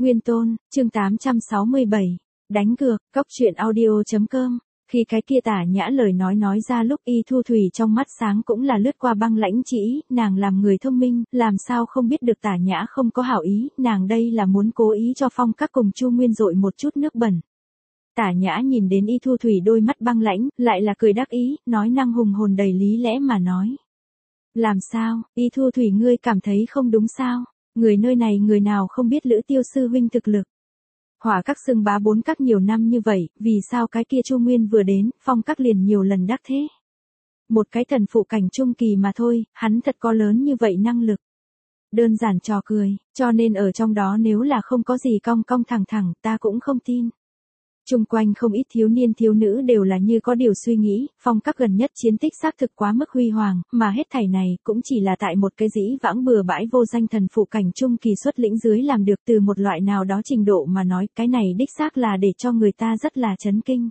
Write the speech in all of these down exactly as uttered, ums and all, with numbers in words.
Nguyên Tôn, chương tám trăm sáu mươi bảy, đánh cược, cóc truyện audio chấm com. Khi cái kia Tả Nhã lời nói nói ra lúc Y Thu Thủy trong mắt sáng cũng là lướt qua băng lãnh chỉ, nàng làm người thông minh, làm sao không biết được Tả Nhã không có hảo ý, nàng đây là muốn cố ý cho Phong Các cùng Chu Nguyên dội một chút nước bẩn. Tả Nhã nhìn đến Y Thu Thủy đôi mắt băng lãnh, lại là cười đắc ý, nói năng hùng hồn đầy lý lẽ mà nói. Làm sao, Y Thu Thủy ngươi cảm thấy không đúng sao? Người nơi này người nào không biết Lữ Tiêu sư huynh thực lực. Hỏa Các xưng bá bốn các nhiều năm như vậy, vì sao cái kia Chu Nguyên vừa đến, Phong Các liền nhiều lần đắc thế. Một cái thần phụ cảnh trung kỳ mà thôi, hắn thật có lớn như vậy năng lực. Đơn giản trò cười, cho nên ở trong đó nếu là không có gì cong cong thẳng thẳng, ta cũng không tin. Chung quanh không ít thiếu niên thiếu nữ đều là như có điều suy nghĩ, Phong Các gần nhất chiến tích xác thực quá mức huy hoàng, mà hết thảy này cũng chỉ là tại một cái dĩ vãng bừa bãi vô danh thần phụ cảnh trung kỳ xuất lĩnh dưới làm được từ một loại nào đó trình độ mà nói, cái này đích xác là để cho người ta rất là chấn kinh.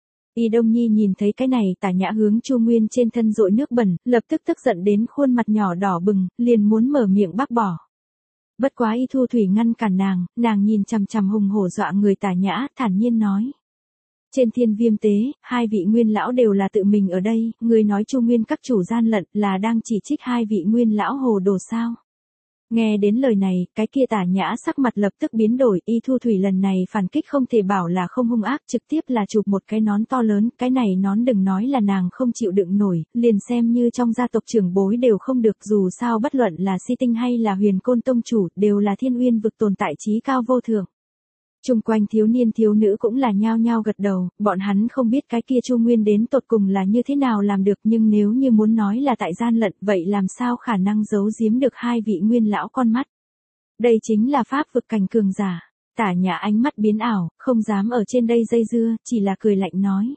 Y Đông Nhi nhìn thấy cái này, Tả Nhã hướng Chu Nguyên trên thân dội nước bẩn, lập tức tức giận đến khuôn mặt nhỏ đỏ bừng, liền muốn mở miệng bác bỏ. Bất quá Y Thu Thủy ngăn cản nàng, nàng nhìn chằm chằm hùng hổ dọa người Tả Nhã, thản nhiên nói. Trên Thiên Viêm tế, hai vị nguyên lão đều là tự mình ở đây, người nói Chu Nguyên các chủ gian lận là đang chỉ trích hai vị nguyên lão hồ đồ sao. Nghe đến lời này, cái kia Tả Nhã sắc mặt lập tức biến đổi, Y Thu Thủy lần này phản kích không thể bảo là không hung ác, trực tiếp là chụp một cái nón to lớn, cái này nón đừng nói là nàng không chịu đựng nổi, liền xem như trong gia tộc trưởng bối đều không được, dù sao bất luận là Si Tinh hay là Huyền Côn tông chủ, đều là thiên uyên vực tồn tại trí cao vô thượng. Chung quanh thiếu niên thiếu nữ cũng là nhao nhao gật đầu, bọn hắn không biết cái kia Chu Nguyên đến tột cùng là như thế nào làm được, nhưng nếu như muốn nói là tại gian lận, vậy làm sao khả năng giấu giếm được hai vị nguyên lão con mắt. Đây chính là pháp vực cảnh cường giả. Tả Nhã ánh mắt biến ảo, không dám ở trên đây dây dưa, chỉ là cười lạnh nói.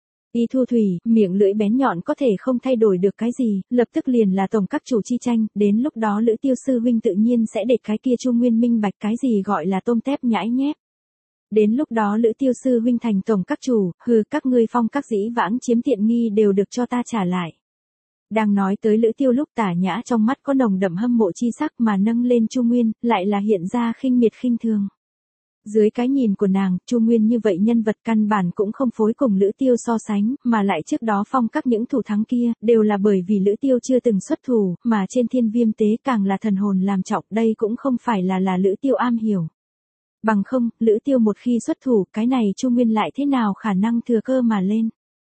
Y Thu Thủy, miệng lưỡi bén nhọn có thể không thay đổi được cái gì, lập tức liền là tổng các chủ chi tranh, đến lúc đó Lữ Tiêu sư huynh tự nhiên sẽ để cái kia Chu Nguyên minh bạch cái gì gọi là tôm tép nhãi nhép. Đến lúc đó Lữ Tiêu sư huynh thành tổng các chủ, hừ, các ngươi Phong Các dĩ vãng chiếm tiện nghi đều được cho ta trả lại. Đang nói tới Lữ Tiêu lúc Tả Nhã trong mắt có nồng đậm hâm mộ chi sắc mà nâng lên Chu Nguyên, lại là hiện ra khinh miệt khinh thường. Dưới cái nhìn của nàng, Chu Nguyên như vậy nhân vật căn bản cũng không phối cùng Lữ Tiêu so sánh, mà lại trước đó Phong Các những thủ thắng kia, đều là bởi vì Lữ Tiêu chưa từng xuất thủ, mà trên Thiên Viêm tế càng là thần hồn làm trọng, đây cũng không phải là là Lữ Tiêu am hiểu. Bằng không, Lữ Tiêu một khi xuất thủ, cái này Chu Nguyên lại thế nào khả năng thừa cơ mà lên.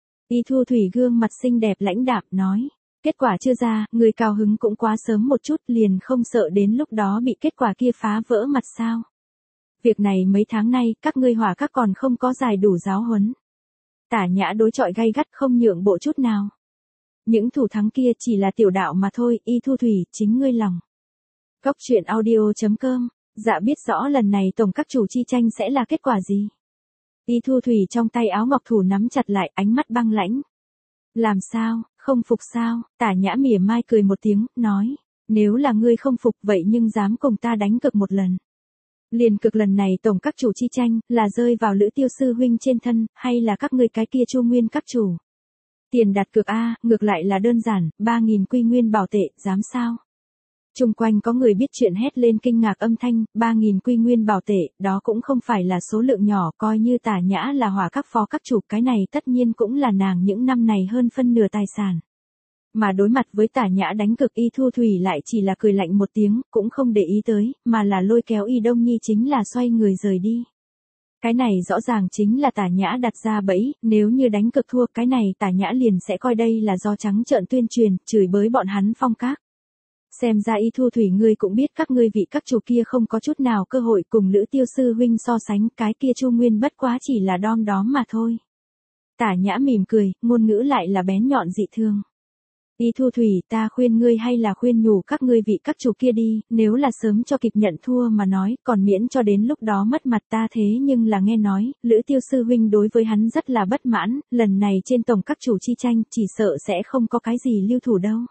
Y Thu Thủy gương mặt xinh đẹp lãnh đạm nói, kết quả chưa ra, người cao hứng cũng quá sớm một chút, liền không sợ đến lúc đó bị kết quả kia phá vỡ mặt sao. Việc này mấy tháng nay, các ngươi Hỏa Các còn không có giải đủ giáo huấn. Tả Nhã đối chọi gay gắt không nhượng bộ chút nào. Những thủ thắng kia chỉ là tiểu đạo mà thôi, Y Thu Thủy, chính ngươi lòng. Cóc truyện audio chấm com. Dạ biết rõ lần này tổng các chủ chi tranh sẽ là kết quả gì. Y Thu Thủy trong tay áo ngọc thủ nắm chặt lại, ánh mắt băng lãnh. Làm sao, không phục sao? Tả Nhã mỉa mai cười một tiếng, nói. Nếu là ngươi không phục vậy nhưng dám cùng ta đánh cực một lần. Liền cực lần này tổng các chủ chi tranh, là rơi vào Lữ Tiêu sư huynh trên thân, hay là các ngươi cái kia Chu Nguyên các chủ? Tiền đặt cược A, ngược lại là đơn giản, ba nghìn quy nguyên bảo tệ, dám sao? Chung quanh có người biết chuyện hét lên kinh ngạc âm thanh, ba nghìn quy nguyên bảo tệ, đó cũng không phải là số lượng nhỏ, coi như Tả Nhã là Hỏa Các phó các chủ, cái này tất nhiên cũng là nàng những năm này hơn phân nửa tài sản. Mà đối mặt với Tả Nhã đánh cực, Y Thu Thủy lại chỉ là cười lạnh một tiếng, cũng không để ý tới, mà là lôi kéo Y Đông Nhi chính là xoay người rời đi. Cái này rõ ràng chính là Tả Nhã đặt ra bẫy, nếu như đánh cực thua, cái này Tả Nhã liền sẽ coi đây là do trắng trợn tuyên truyền, chửi bới bọn hắn Phong Các. Xem ra Y Thu Thủy ngươi cũng biết các ngươi vị các chủ kia không có chút nào cơ hội cùng Lữ Tiêu sư huynh so sánh, cái kia Chu Nguyên bất quá chỉ là đom đóm mà thôi. Tả Nhã mỉm cười, ngôn ngữ lại là bén nhọn dị thương. Y Thu Thủy, ta khuyên ngươi hay là khuyên nhủ các ngươi vị các chủ kia đi, nếu là sớm cho kịp nhận thua mà nói, còn miễn cho đến lúc đó mất mặt ta, thế nhưng là nghe nói, Lữ Tiêu sư huynh đối với hắn rất là bất mãn, lần này trên tổng các chủ chi tranh, chỉ sợ sẽ không có cái gì lưu thủ đâu.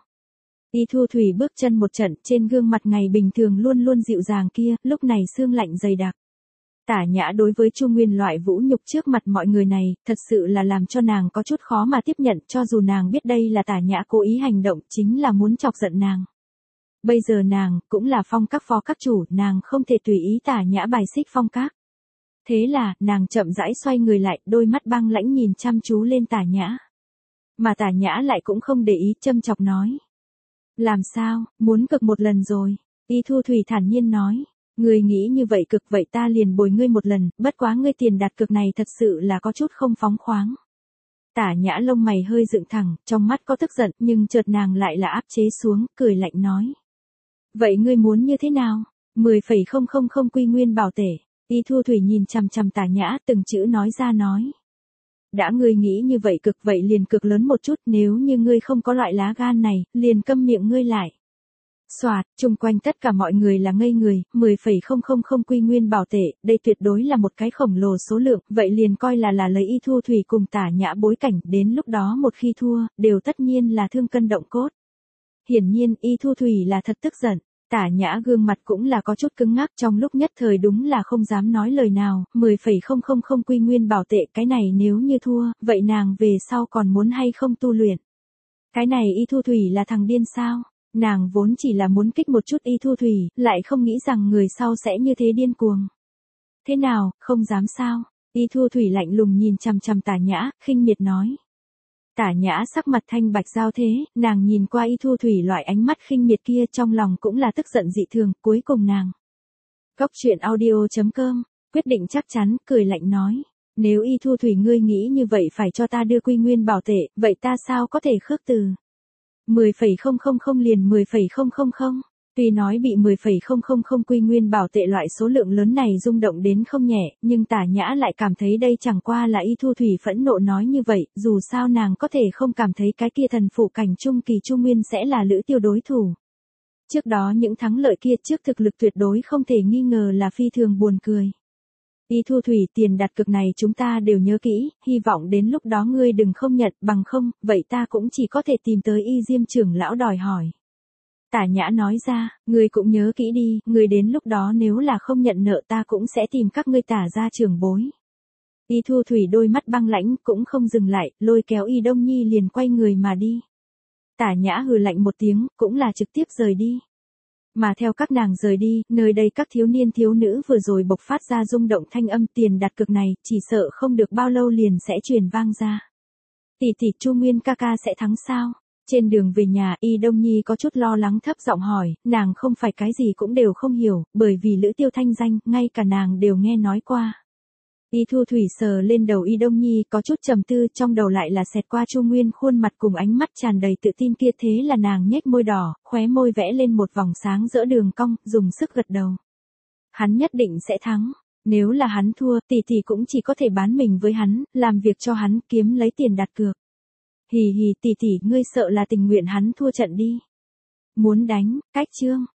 Y Thu Thủy bước chân một trận, trên gương mặt ngày bình thường luôn luôn dịu dàng kia, lúc này sương lạnh dày đặc. Tả Nhã đối với Chu Nguyên loại vũ nhục trước mặt mọi người này, thật sự là làm cho nàng có chút khó mà tiếp nhận, cho dù nàng biết đây là Tả Nhã cố ý hành động, chính là muốn chọc giận nàng. Bây giờ nàng, cũng là Phong các phó các chủ, nàng không thể tùy ý Tả Nhã bài xích Phong các. Thế là, nàng chậm rãi xoay người lại, đôi mắt băng lãnh nhìn chăm chú lên Tả Nhã. Mà Tả Nhã lại cũng không để ý, châm chọc nói. Làm sao, muốn cực một lần rồi? Y Thu Thủy thản nhiên nói. Ngươi nghĩ như vậy cực vậy ta liền bồi ngươi một lần, bất quá ngươi tiền đặt cược này thật sự là có chút không phóng khoáng. Tả Nhã lông mày hơi dựng thẳng, trong mắt có tức giận, nhưng chợt nàng lại là áp chế xuống, cười lạnh nói. Vậy ngươi muốn như thế nào? mười phẩy không không không quy nguyên bảo tể. Y Thu Thủy nhìn chằm chằm Tả Nhã, từng chữ nói ra nói. Đã ngươi nghĩ như vậy cực vậy liền cực lớn một chút, nếu như ngươi không có loại lá gan này, liền câm miệng ngươi lại. Soạt, chung quanh tất cả mọi người là ngây người, mười phẩy không không không quy nguyên bảo tệ, đây tuyệt đối là một cái khổng lồ số lượng, vậy liền coi là là lấy Y Thu Thủy cùng Tả Nhã bối cảnh, đến lúc đó một khi thua, đều tất nhiên là thương cân động cốt. Hiển nhiên Y Thu Thủy là thật tức giận, Tả Nhã gương mặt cũng là có chút cứng ngắc, trong lúc nhất thời đúng là không dám nói lời nào, mười phẩy không không không quy nguyên bảo tệ, cái này nếu như thua, vậy nàng về sau còn muốn hay không tu luyện. Cái này Y Thu Thủy là thằng điên sao? Nàng vốn chỉ là muốn kích một chút Y Thu Thủy, lại không nghĩ rằng người sau sẽ như thế điên cuồng. Thế nào, không dám sao? Y Thu Thủy lạnh lùng nhìn chằm chằm Tả Nhã, khinh miệt nói. Tả Nhã sắc mặt thanh bạch giao thế, nàng nhìn qua Y Thu Thủy loại ánh mắt khinh miệt kia trong lòng cũng là tức giận dị thường, cuối cùng nàng. Góc truyện audio chấm com, quyết định chắc chắn, cười lạnh nói. Nếu Y Thu Thủy ngươi nghĩ như vậy phải cho ta đưa quy nguyên bảo tệ, vậy ta sao có thể khước từ? mười phẩy không không không liền mười phẩy không không không. Tuy nói bị mười phẩy không không không quy nguyên bảo tệ loại số lượng lớn này rung động đến không nhẹ, nhưng Tả Nhã lại cảm thấy đây chẳng qua là Y Thu Thủy phẫn nộ nói như vậy, dù sao nàng có thể không cảm thấy cái kia thần phụ cảnh trung kỳ trung nguyên sẽ là Lữ Tiêu đối thủ. Trước đó những thắng lợi kia trước thực lực tuyệt đối không thể nghi ngờ là phi thường buồn cười. Y Thu Thủy, tiền đặt cược này chúng ta đều nhớ kỹ, hy vọng đến lúc đó ngươi đừng không nhận, bằng không, vậy ta cũng chỉ có thể tìm tới Y Diêm trưởng lão đòi hỏi. Tả Nhã nói ra, ngươi cũng nhớ kỹ đi, ngươi đến lúc đó nếu là không nhận nợ ta cũng sẽ tìm các ngươi Tả gia trưởng bối. Y Thu Thủy đôi mắt băng lãnh cũng không dừng lại, lôi kéo Y Đông Nhi liền quay người mà đi. Tả Nhã hừ lạnh một tiếng, cũng là trực tiếp rời đi. Mà theo các nàng rời đi, nơi đây các thiếu niên thiếu nữ vừa rồi bộc phát ra rung động thanh âm tiền đặt cược này, chỉ sợ không được bao lâu liền sẽ truyền vang ra. Tỷ tỷ Chu Nguyên ca ca sẽ thắng sao? Trên đường về nhà, Y Đông Nhi có chút lo lắng thấp giọng hỏi, nàng không phải cái gì cũng đều không hiểu, bởi vì Lữ Tiêu thanh danh, ngay cả nàng đều nghe nói qua. Y Thu Thủy sờ lên đầu Y Đông Nhi có chút trầm tư, trong đầu lại là xẹt qua Chu Nguyên khuôn mặt cùng ánh mắt tràn đầy tự tin kia, thế là nàng nhếch môi đỏ, khóe môi vẽ lên một vòng sáng rỡ đường cong, dùng sức gật đầu. Hắn nhất định sẽ thắng, nếu là hắn thua, tỷ tỷ cũng chỉ có thể bán mình với hắn, làm việc cho hắn, kiếm lấy tiền đặt cược. Hì hì tỷ tỷ, ngươi sợ là tình nguyện hắn thua trận đi. Muốn đánh, cách chương.